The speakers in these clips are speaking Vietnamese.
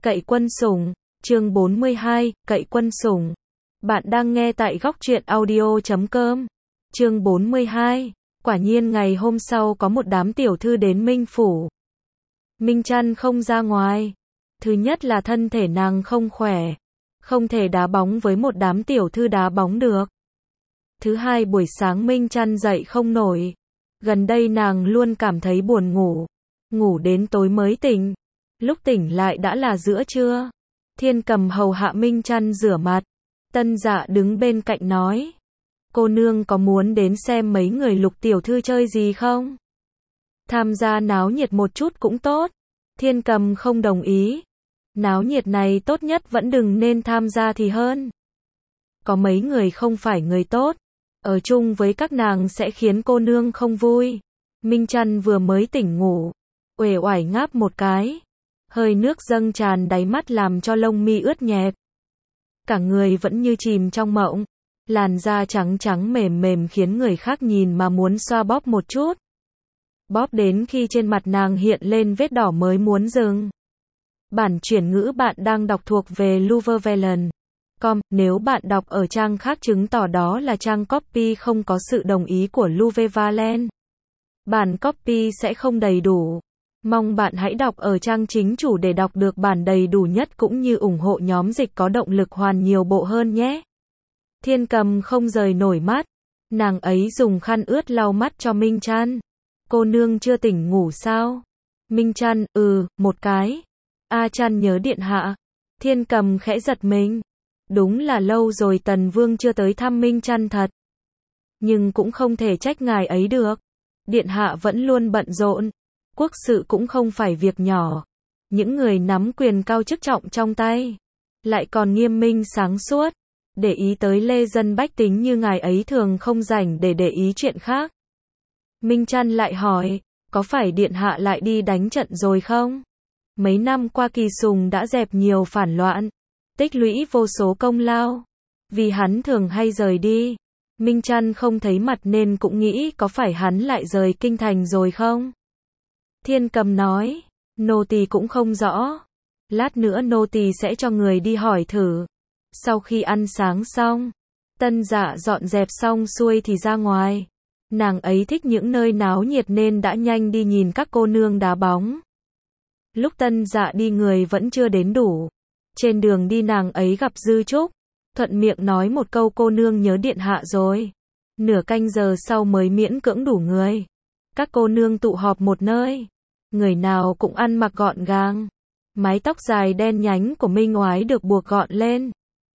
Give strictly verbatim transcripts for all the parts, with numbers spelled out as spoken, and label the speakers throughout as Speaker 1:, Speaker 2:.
Speaker 1: Cậy quân sủng, chương bốn mươi hai, Cậy quân sủng. Bạn đang nghe tại góc truyện audio chấm com. Chương bốn mươi hai. Quả nhiên ngày hôm sau có một đám tiểu thư đến Minh phủ. Minh Trăn không ra ngoài. Thứ nhất là thân thể nàng không khỏe, không thể đá bóng với một đám tiểu thư đá bóng được. Thứ hai, buổi sáng Minh Trăn dậy không nổi. Gần đây nàng luôn cảm thấy buồn ngủ, ngủ đến tối mới tỉnh. Lúc tỉnh lại đã là giữa trưa. Thiên Cầm hầu hạ Minh Trăn rửa mặt. Tân Dạ đứng bên cạnh nói: cô nương có muốn đến xem mấy người Lục tiểu thư chơi gì không? Tham gia náo nhiệt một chút cũng tốt. Thiên Cầm không đồng ý. Náo nhiệt này tốt nhất vẫn đừng nên tham gia thì hơn. Có mấy người không phải người tốt, ở chung với các nàng sẽ khiến cô nương không vui. Minh Trăn vừa mới tỉnh ngủ, uể oải ngáp một cái, hơi nước dâng tràn đáy mắt làm cho lông mi ướt nhẹp. Cả người vẫn như chìm trong mộng, làn da trắng trắng mềm mềm khiến người khác nhìn mà muốn xoa bóp một chút. Bóp đến khi trên mặt nàng hiện lên vết đỏ mới muốn dừng. Bản chuyển ngữ bạn đang đọc thuộc về Luvevelen. Com, nếu bạn đọc ở trang khác chứng tỏ đó là trang copy không có sự đồng ý của Luvevelen. Bản copy sẽ không đầy đủ. Mong bạn hãy đọc ở trang chính chủ để đọc được bản đầy đủ nhất cũng như ủng hộ nhóm dịch có động lực hoàn nhiều bộ hơn nhé. Thiên Cầm không rời nổi mắt. Nàng ấy dùng khăn ướt lau mắt cho Minh Trăn. Cô nương chưa tỉnh ngủ sao? Minh Trăn, ừ, một cái. A Trăn nhớ điện hạ. Thiên Cầm khẽ giật mình. Đúng là lâu rồi Tần Vương chưa tới thăm Minh Trăn thật. Nhưng cũng không thể trách ngài ấy được. Điện hạ vẫn luôn bận rộn. Quốc sự cũng không phải việc nhỏ. Những người nắm quyền cao chức trọng trong tay, lại còn nghiêm minh sáng suốt. Để ý tới lê dân bách tính như ngài ấy thường không rảnh để để ý chuyện khác. Minh Trăn lại hỏi, có phải điện hạ lại đi đánh trận rồi không? Mấy năm qua Kỳ Sùng đã dẹp nhiều phản loạn, tích lũy vô số công lao. Vì hắn thường hay rời đi, Minh Trăn không thấy mặt nên cũng nghĩ có phải hắn lại rời kinh thành rồi không? Thiên Cầm nói, nô tỳ cũng không rõ. Lát nữa nô tỳ sẽ cho người đi hỏi thử. Sau khi ăn sáng xong, Tân Dạ dọn dẹp xong xuôi thì ra ngoài. Nàng ấy thích những nơi náo nhiệt nên đã nhanh đi nhìn các cô nương đá bóng. Lúc Tân Dạ đi người vẫn chưa đến đủ. Trên đường đi nàng ấy gặp Dư Trúc, thuận miệng nói một câu cô nương nhớ điện hạ rồi. Nửa canh giờ sau mới miễn cưỡng đủ người. Các cô nương tụ họp một nơi. Người nào cũng ăn mặc gọn gàng. Mái tóc dài đen nhánh của Minh Oái được buộc gọn lên,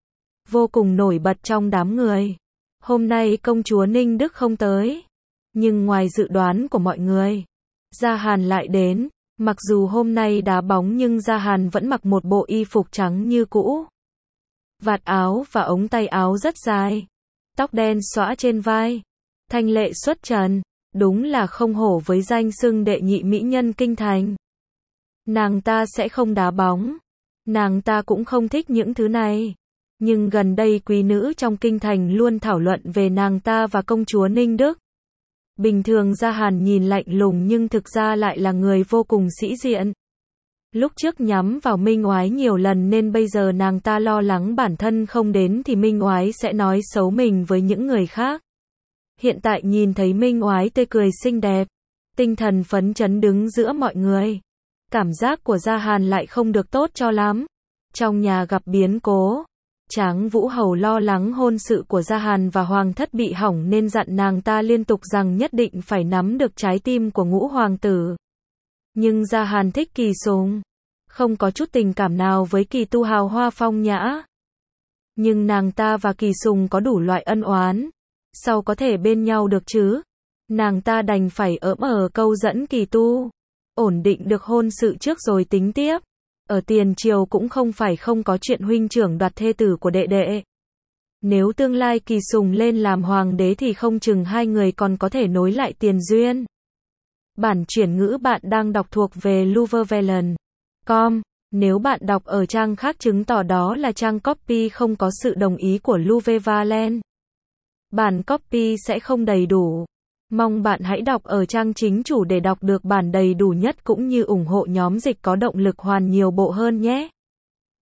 Speaker 1: vô cùng nổi bật trong đám người. Hôm nay công chúa Ninh Đức không tới, nhưng ngoài dự đoán của mọi người, Gia Hàn lại đến. Mặc dù hôm nay đá bóng nhưng Gia Hàn vẫn mặc một bộ y phục trắng như cũ. Vạt áo và ống tay áo rất dài, tóc đen xõa trên vai, thanh lệ xuất trần, đúng là không hổ với danh xưng đệ nhị mỹ nhân kinh thành. Nàng ta sẽ không đá bóng, nàng ta cũng không thích những thứ này. Nhưng gần đây quý nữ trong kinh thành luôn thảo luận về nàng ta và công chúa Ninh Đức. Bình thường Gia Hàn nhìn lạnh lùng nhưng thực ra lại là người vô cùng sĩ diện. Lúc trước nhắm vào Minh Oái nhiều lần nên bây giờ nàng ta lo lắng bản thân không đến thì Minh Oái sẽ nói xấu mình với những người khác. Hiện tại nhìn thấy Minh Oái tươi cười xinh đẹp, tinh thần phấn chấn đứng giữa mọi người, cảm giác của Gia Hàn lại không được tốt cho lắm. Trong nhà gặp biến cố, Tráng Vũ Hầu lo lắng hôn sự của Gia Hàn và Hoàng thất bị hỏng nên dặn nàng ta liên tục rằng nhất định phải nắm được trái tim của Ngũ Hoàng tử. Nhưng Gia Hàn thích Kỳ Sùng, không có chút tình cảm nào với Kỳ Tu hào hoa phong nhã. Nhưng nàng ta và Kỳ Sùng có đủ loại ân oán, sao có thể bên nhau được chứ? Nàng ta đành phải ỡm ở câu dẫn Kỳ Tu, ổn định được hôn sự trước rồi tính tiếp. Ở tiền triều cũng không phải không có chuyện huynh trưởng đoạt thê tử của đệ đệ. Nếu tương lai Kỳ Sùng lên làm hoàng đế thì không chừng hai người còn có thể nối lại tiền duyên. Bản chuyển ngữ bạn đang đọc thuộc về Luvevelen. Com, nếu bạn đọc ở trang khác chứng tỏ đó là trang copy không có sự đồng ý của Luvevelen. Bản copy sẽ không đầy đủ. Mong bạn hãy đọc ở trang chính chủ để đọc được bản đầy đủ nhất cũng như ủng hộ nhóm dịch có động lực hoàn nhiều bộ hơn nhé.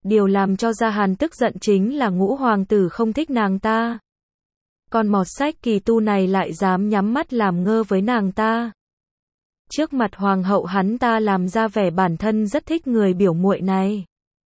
Speaker 1: Điều làm cho Gia Hàn tức giận chính là Ngũ hoàng tử không thích nàng ta. Con mọt sách Kỳ Tu này lại dám nhắm mắt làm ngơ với nàng ta. Trước mặt hoàng hậu hắn ta làm ra vẻ bản thân rất thích người biểu muội này.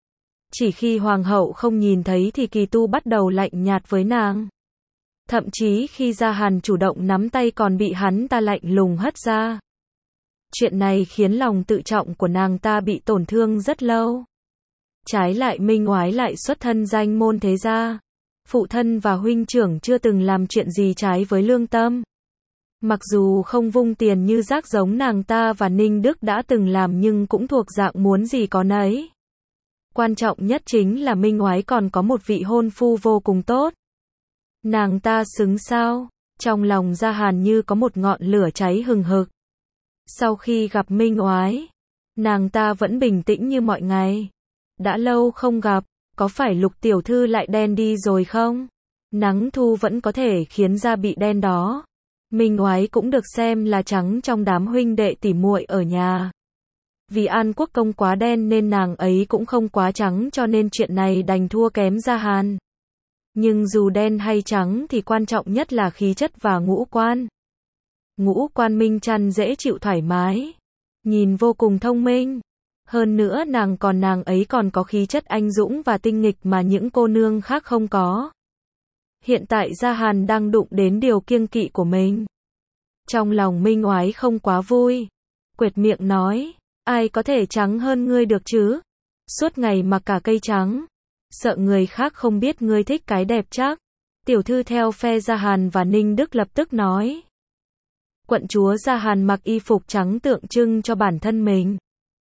Speaker 1: Chỉ khi hoàng hậu không nhìn thấy thì Kỳ Tu bắt đầu lạnh nhạt với nàng. Thậm chí khi Gia Hàn chủ động nắm tay còn bị hắn ta lạnh lùng hất ra. Chuyện này khiến lòng tự trọng của nàng ta bị tổn thương rất lâu. Trái lại Minh Oái lại xuất thân danh môn thế gia. Phụ thân và huynh trưởng chưa từng làm chuyện gì trái với lương tâm. Mặc dù không vung tiền như rác giống nàng ta và Ninh Đức đã từng làm nhưng cũng thuộc dạng muốn gì có nấy. Quan trọng nhất chính là Minh Oái còn có một vị hôn phu vô cùng tốt. Nàng ta xứng sao? Trong lòng Gia Hàn như có một ngọn lửa cháy hừng hực. Sau khi gặp Minh Oái, nàng ta vẫn bình tĩnh như mọi ngày. Đã lâu không gặp, có phải Lục tiểu thư lại đen đi rồi không? Nắng thu vẫn có thể khiến da bị đen đó. Minh Oái cũng được xem là trắng trong đám huynh đệ tỉ muội ở nhà. Vì An Quốc công quá đen nên nàng ấy cũng không quá trắng cho nên chuyện này đành thua kém Gia Hàn. Nhưng dù đen hay trắng thì quan trọng nhất là khí chất và ngũ quan. Ngũ quan Minh Chăn dễ chịu thoải mái, nhìn vô cùng thông minh. Hơn nữa nàng còn nàng ấy còn có khí chất anh dũng và tinh nghịch mà những cô nương khác không có. Hiện tại Gia Hàn đang đụng đến điều kiêng kỵ của mình. Trong lòng Minh Oái không quá vui. Quệt miệng nói, ai có thể trắng hơn ngươi được chứ? Suốt ngày mặc cả cây trắng. Sợ người khác không biết ngươi thích cái đẹp chắc. Tiểu thư theo phe Gia Hàn và Ninh Đức lập tức nói. Quận chúa Gia Hàn mặc y phục trắng tượng trưng cho bản thân mình.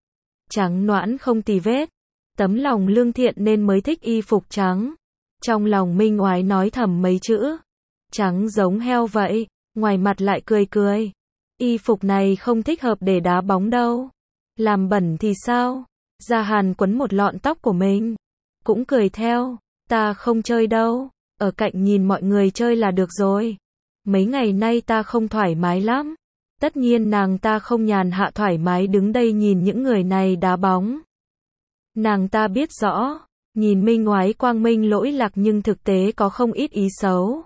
Speaker 1: Trắng nõn không tì vết. Tấm lòng lương thiện nên mới thích y phục trắng. Trong lòng Minh Oái nói thầm mấy chữ. Trắng giống heo vậy. Ngoài mặt lại cười cười. Y phục này không thích hợp để đá bóng đâu. Làm bẩn thì sao? Gia Hàn quấn một lọn tóc của mình. Cũng cười theo. Ta không chơi đâu. Ở cạnh nhìn mọi người chơi là được rồi. Mấy ngày nay ta không thoải mái lắm. Tất nhiên nàng ta không nhàn hạ thoải mái đứng đây nhìn những người này đá bóng. Nàng ta biết rõ. Nhìn Minh Oái quang minh lỗi lạc nhưng thực tế có không ít ý xấu.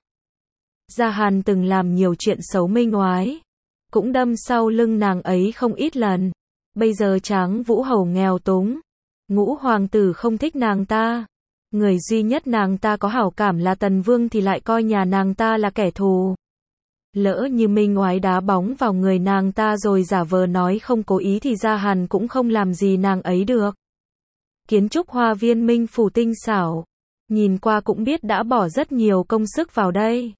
Speaker 1: Gia Hàn từng làm nhiều chuyện xấu Minh Oái. Cũng đâm sau lưng nàng ấy không ít lần. Bây giờ Tráng Vũ Hầu nghèo túng. Ngũ hoàng tử không thích nàng ta. Người duy nhất nàng ta có hảo cảm là Tần Vương thì lại coi nhà nàng ta là kẻ thù. Lỡ như Minh Oái đá bóng vào người nàng ta rồi giả vờ nói không cố ý thì Gia Hàn cũng không làm gì nàng ấy được. Kiến trúc hoa viên Minh phủ tinh xảo. Nhìn qua cũng biết đã bỏ rất nhiều công sức vào đây.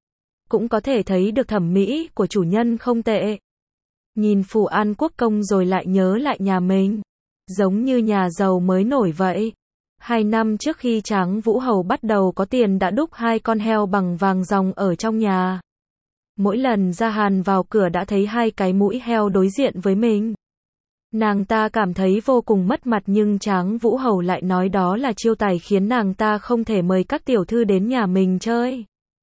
Speaker 1: Cũng có thể thấy được thẩm mỹ của chủ nhân không tệ. Nhìn phủ An Quốc công rồi lại nhớ lại nhà mình. Giống như nhà giàu mới nổi vậy. Hai năm trước khi Tráng Vũ Hầu bắt đầu có tiền đã đúc hai con heo bằng vàng ròng ở trong nhà. Mỗi lần Gia Hàn vào cửa đã thấy hai cái mũi heo đối diện với mình. Nàng ta cảm thấy vô cùng mất mặt nhưng Tráng Vũ Hầu lại nói đó là chiêu tài khiến nàng ta không thể mời các tiểu thư đến nhà mình chơi.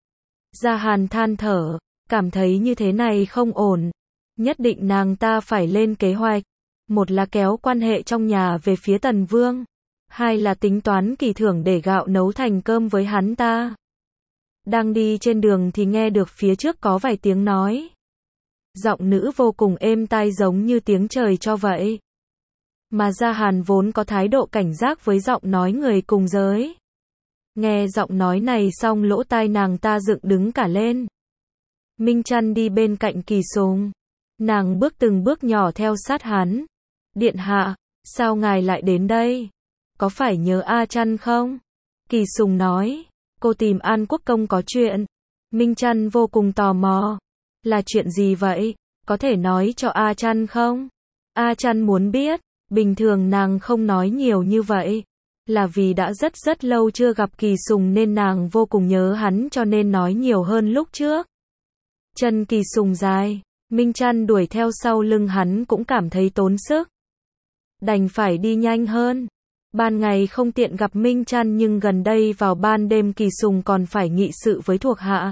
Speaker 1: Gia Hàn than thở, cảm thấy như thế này không ổn. Nhất định nàng ta phải lên kế hoạch. Một là kéo quan hệ trong nhà về phía Tần Vương. Hai là tính toán kỳ thưởng để gạo nấu thành cơm với hắn ta. Đang đi trên đường thì nghe được phía trước có vài tiếng nói. Giọng nữ vô cùng êm tai giống như tiếng trời cho vậy. Mà Gia Hàn vốn có thái độ cảnh giác với giọng nói người cùng giới. Nghe giọng nói này xong lỗ tai nàng ta dựng đứng cả lên. Minh Chăn đi bên cạnh Kỳ Sùng. Nàng bước từng bước nhỏ theo sát hắn. Điện hạ, sao ngài lại đến đây? Có phải nhớ A Chăn không? Kỳ Sùng nói, cô tìm An Quốc công có chuyện. Minh Chăn vô cùng tò mò. Là chuyện gì vậy? Có thể nói cho A Chăn không? A Chăn muốn biết. Bình thường nàng không nói nhiều như vậy. Là vì đã rất rất lâu chưa gặp Kỳ Sùng nên nàng vô cùng nhớ hắn cho nên nói nhiều hơn lúc trước. Chân Kỳ Sùng dài. Minh Chăn đuổi theo sau lưng hắn cũng cảm thấy tốn sức. Đành phải đi nhanh hơn. Ban ngày không tiện gặp Minh Chăn nhưng gần đây vào ban đêm Kỳ Sùng còn phải nghị sự với thuộc hạ.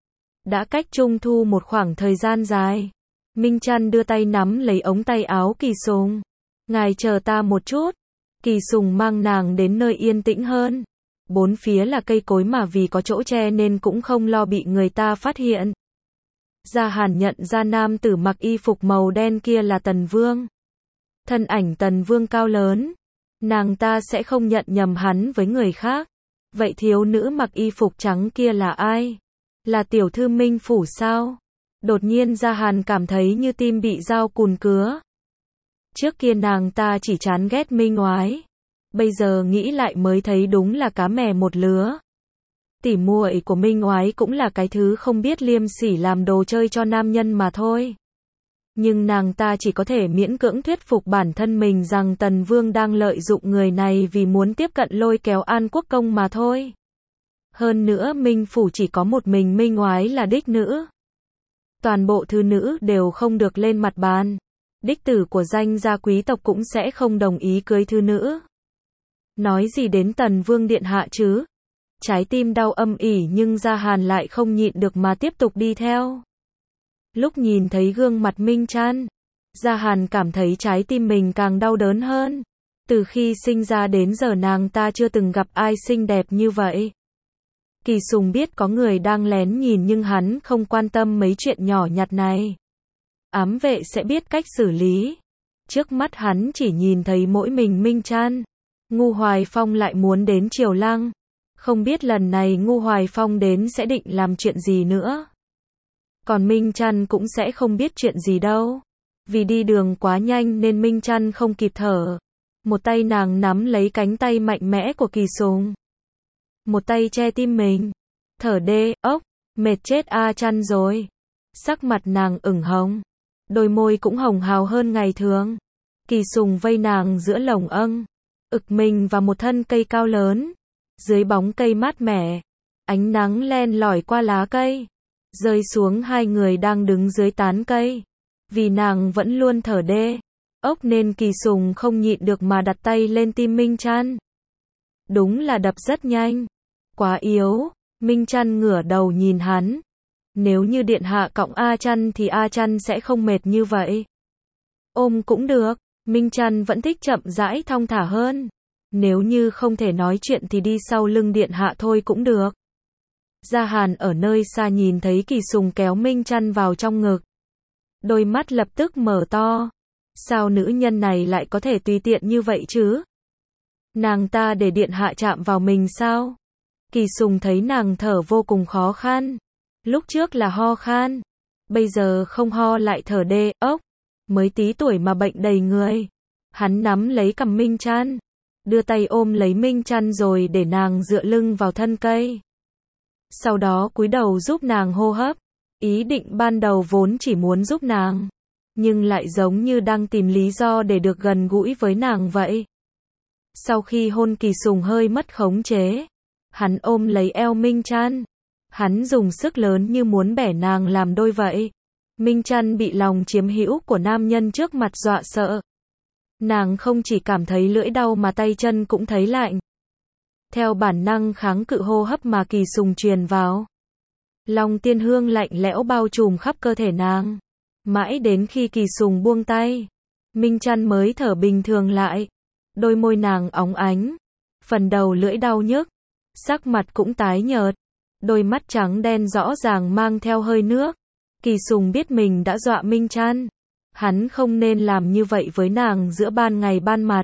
Speaker 1: Đã cách Trung Thu một khoảng thời gian dài. Minh Chăn đưa tay nắm lấy ống tay áo Kỳ Sùng. Ngài chờ ta một chút. Kỳ Sùng mang nàng đến nơi yên tĩnh hơn. Bốn phía là cây cối mà vì có chỗ che nên cũng không lo bị người ta phát hiện. Gia Hàn nhận ra nam tử mặc y phục màu đen kia là Tần Vương. Thân ảnh Tần Vương cao lớn. Nàng ta sẽ không nhận nhầm hắn với người khác. Vậy thiếu nữ mặc y phục trắng kia là ai? Là tiểu thư Minh Phủ sao? Đột nhiên Gia Hàn cảm thấy như tim bị dao cùn cứa. Trước kia nàng ta chỉ chán ghét Minh Oái. Bây giờ nghĩ lại mới thấy đúng là cá mè một lứa. Tỉ muội của Minh Oái cũng là cái thứ không biết liêm sỉ làm đồ chơi cho nam nhân mà thôi. Nhưng nàng ta chỉ có thể miễn cưỡng thuyết phục bản thân mình rằng Tần Vương đang lợi dụng người này vì muốn tiếp cận lôi kéo An Quốc Công mà thôi. Hơn nữa Minh Phủ chỉ có một mình Minh Oái là đích nữ. Toàn bộ thư nữ đều không được lên mặt bàn. Đích tử của danh gia quý tộc cũng sẽ không đồng ý cưới thư nữ. Nói gì đến Tần Vương điện hạ chứ? Trái tim đau âm ỉ nhưng Gia Hàn lại không nhịn được mà tiếp tục đi theo. Lúc nhìn thấy gương mặt Minh Trăn, Gia Hàn cảm thấy trái tim mình càng đau đớn hơn. Từ khi sinh ra đến giờ nàng ta chưa từng gặp ai xinh đẹp như vậy. Kỳ Sùng biết có người đang lén nhìn nhưng hắn không quan tâm mấy chuyện nhỏ nhặt này. Ám vệ sẽ biết cách xử lý. Trước mắt hắn chỉ nhìn thấy mỗi mình Minh Trăn. Ngu Hoài Phong lại muốn đến Triều Lăng. Không biết lần này Ngu Hoài Phong đến sẽ định làm chuyện gì nữa. Còn Minh Trăn cũng sẽ không biết chuyện gì đâu. Vì đi đường quá nhanh nên Minh Trăn không kịp thở. Một tay nàng nắm lấy cánh tay mạnh mẽ của Kỳ Sùng. Một tay che tim mình. Thở đê, ốc, mệt chết A Trăn rồi. Sắc mặt nàng ửng hồng. Đôi môi cũng hồng hào hơn ngày thường. Kỳ Sùng vây nàng giữa lồng âng. Ực mình vào một thân cây cao lớn. Dưới bóng cây mát mẻ. Ánh nắng len lỏi qua lá cây. Rơi xuống hai người đang đứng dưới tán cây. Vì nàng vẫn luôn thở đê. Ốc nên Kỳ Sùng không nhịn được mà đặt tay lên tim Minh Trăn. Đúng là đập rất nhanh. Quá yếu. Minh Trăn ngửa đầu nhìn hắn. Nếu như điện hạ cõng A Trăn thì A Trăn sẽ không mệt như vậy. Ôm cũng được. Minh Trăn vẫn thích chậm rãi thong thả hơn. Nếu như không thể nói chuyện thì đi sau lưng điện hạ thôi cũng được. Gia Hàn ở nơi xa nhìn thấy Kỳ Sùng kéo Minh Trăn vào trong ngực. Đôi mắt lập tức mở to. Sao nữ nhân này lại có thể tùy tiện như vậy chứ? Nàng ta để điện hạ chạm vào mình sao? Kỳ Sùng thấy nàng thở vô cùng khó khăn. Lúc trước là ho khan. Bây giờ không ho lại thở đê, ốc. Mới tí tuổi mà bệnh đầy người. Hắn nắm lấy cằm Minh Trăn. Đưa tay ôm lấy Minh Trăn rồi để nàng dựa lưng vào thân cây. Sau đó cúi đầu giúp nàng hô hấp. Ý định ban đầu vốn chỉ muốn giúp nàng. Nhưng lại giống như đang tìm lý do để được gần gũi với nàng vậy. Sau khi hôn Kỳ Sùng hơi mất khống chế. Hắn ôm lấy eo Minh Trăn. Hắn dùng sức lớn như muốn bẻ nàng làm đôi vậy. Minh Trăn bị lòng chiếm hữu của nam nhân trước mặt dọa sợ. Nàng không chỉ cảm thấy lưỡi đau mà tay chân cũng thấy lạnh. Theo bản năng kháng cự hô hấp mà Kỳ Sùng truyền vào. Long tiên hương lạnh lẽo bao trùm khắp cơ thể nàng. Mãi đến khi Kỳ Sùng buông tay, Minh Trăn mới thở bình thường lại. Đôi môi nàng óng ánh. Phần đầu lưỡi đau nhức. Sắc mặt cũng tái nhợt. Đôi mắt trắng đen rõ ràng mang theo hơi nước. Kỳ Sùng biết mình đã dọa Minh Trăn. Hắn không nên làm như vậy với nàng giữa ban ngày ban mặt.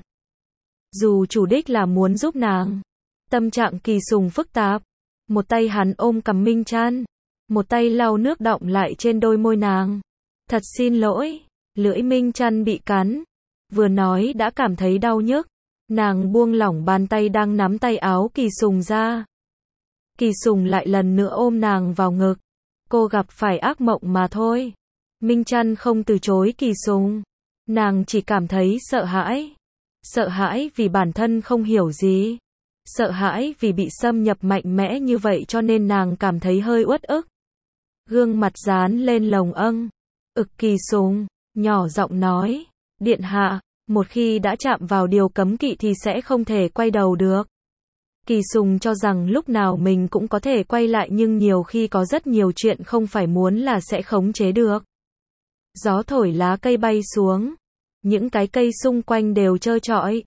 Speaker 1: Dù chủ đích là muốn giúp nàng. Tâm trạng Kỳ Sùng phức tạp. Một tay hắn ôm cằm Minh Trăn. Một tay lau nước đọng lại trên đôi môi nàng. Thật xin lỗi. Lưỡi Minh Trăn bị cắn. Vừa nói đã cảm thấy đau nhức. Nàng buông lỏng bàn tay đang nắm tay áo Kỳ Sùng ra. Kỳ Sùng lại lần nữa ôm nàng vào ngực. Cô gặp phải ác mộng mà thôi. Minh Trăn không từ chối Kỳ Sùng. Nàng chỉ cảm thấy sợ hãi. Sợ hãi vì bản thân không hiểu gì. Sợ hãi vì bị xâm nhập mạnh mẽ như vậy cho nên nàng cảm thấy hơi uất ức. Gương mặt dán lên lồng âng. Ực Kỳ Sùng, nhỏ giọng nói. Điện hạ, một khi đã chạm vào điều cấm kỵ thì sẽ không thể quay đầu được. Kỳ Sùng cho rằng lúc nào mình cũng có thể quay lại nhưng nhiều khi có rất nhiều chuyện không phải muốn là sẽ khống chế được. Gió thổi lá cây bay xuống. Những cái cây xung quanh đều trơ trọi.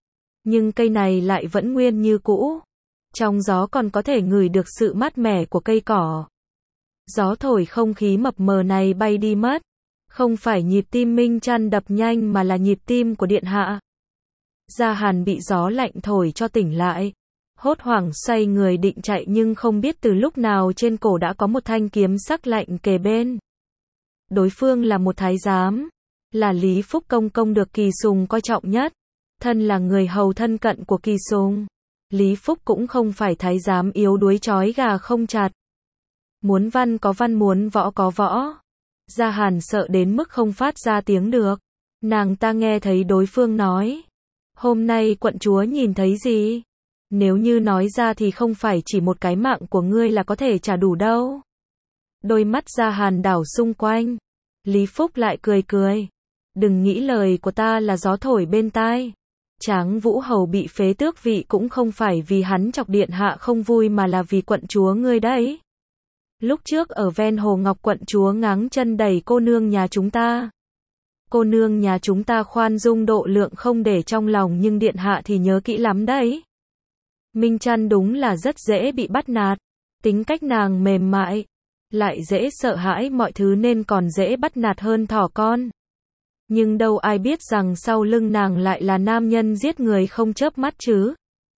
Speaker 1: Nhưng cây này lại vẫn nguyên như cũ. Trong gió còn có thể ngửi được sự mát mẻ của cây cỏ. Gió thổi không khí mập mờ này bay đi mất. Không phải nhịp tim Minh Trăn đập nhanh mà là nhịp tim của điện hạ. Gia Hàn bị gió lạnh thổi cho tỉnh lại. Hốt hoảng xoay người định chạy nhưng không biết từ lúc nào trên cổ đã có một thanh kiếm sắc lạnh kề bên. Đối phương là một thái giám. Là Lý Phúc công công được Kỳ Sùng coi trọng nhất. Thân là người hầu thân cận của Kỳ Sùng. Lý Phúc cũng không phải thái giám yếu đuối trói gà không chặt. Muốn văn có văn, muốn võ có võ. Gia Hàn sợ đến mức không phát ra tiếng được. Nàng ta nghe thấy đối phương nói. Hôm nay quận chúa nhìn thấy gì? Nếu như nói ra thì không phải chỉ một cái mạng của ngươi là có thể trả đủ đâu. Đôi mắt Gia Hàn đảo xung quanh. Lý Phúc lại cười cười. Đừng nghĩ lời của ta là gió thổi bên tai. Tráng Vũ Hầu bị phế tước vị cũng không phải vì hắn chọc điện hạ không vui mà là vì quận chúa ngươi đấy. Lúc trước ở ven hồ Ngọc quận chúa ngáng chân đẩy cô nương nhà chúng ta. Cô nương nhà chúng ta khoan dung độ lượng không để trong lòng nhưng điện hạ thì nhớ kỹ lắm đấy. Minh Trăn đúng là rất dễ bị bắt nạt. Tính cách nàng mềm mại. Lại dễ sợ hãi mọi thứ nên còn dễ bắt nạt hơn thỏ con. Nhưng đâu ai biết rằng sau lưng nàng lại là nam nhân giết người không chớp mắt chứ.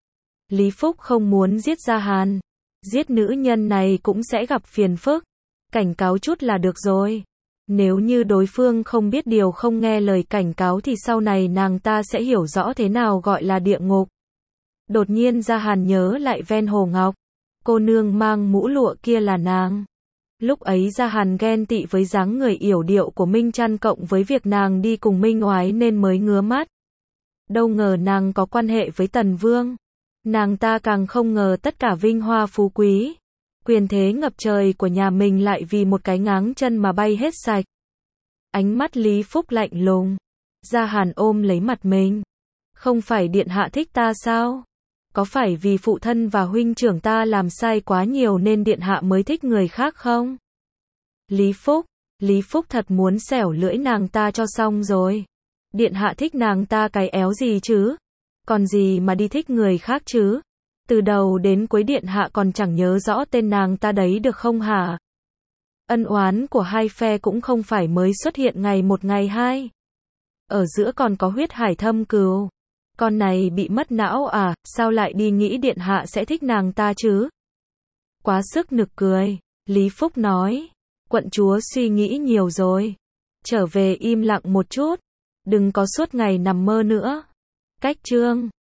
Speaker 1: Lý Phúc không muốn giết Gia Hàn. Giết nữ nhân này cũng sẽ gặp phiền phức. Cảnh cáo chút là được rồi. Nếu như đối phương không biết điều không nghe lời cảnh cáo thì sau này nàng ta sẽ hiểu rõ thế nào gọi là địa ngục. Đột nhiên Gia Hàn nhớ lại ven hồ Ngọc. Cô nương mang mũ lụa kia là nàng. Lúc ấy Gia Hàn ghen tị với dáng người yểu điệu của Minh Trăn cộng với việc nàng đi cùng Minh Oái nên mới ngứa mắt. Đâu ngờ nàng có quan hệ với Tần Vương. Nàng ta càng không ngờ tất cả vinh hoa phú quý, quyền thế ngập trời của nhà mình lại vì một cái ngáng chân mà bay hết sạch. Ánh mắt Lý Phúc lạnh lùng. Gia Hàn ôm lấy mặt mình. Không phải điện hạ thích ta sao? Có phải vì phụ thân và huynh trưởng ta làm sai quá nhiều nên điện hạ mới thích người khác không? Lý Phúc, Lý Phúc thật muốn xẻo lưỡi nàng ta cho xong rồi. Điện hạ thích nàng ta cái éo gì chứ? Còn gì mà đi thích người khác chứ? Từ đầu đến cuối điện hạ còn chẳng nhớ rõ tên nàng ta đấy được không hả? Ân oán của hai phe cũng không phải mới xuất hiện ngày một ngày hai. Ở giữa còn có huyết hải thâm cừu. Con này bị mất não à, sao lại đi nghĩ điện hạ sẽ thích nàng ta chứ? Quá sức nực cười. Lý Phúc nói. Quận chúa suy nghĩ nhiều rồi. Trở về im lặng một chút. Đừng có suốt ngày nằm mơ nữa. Cách chương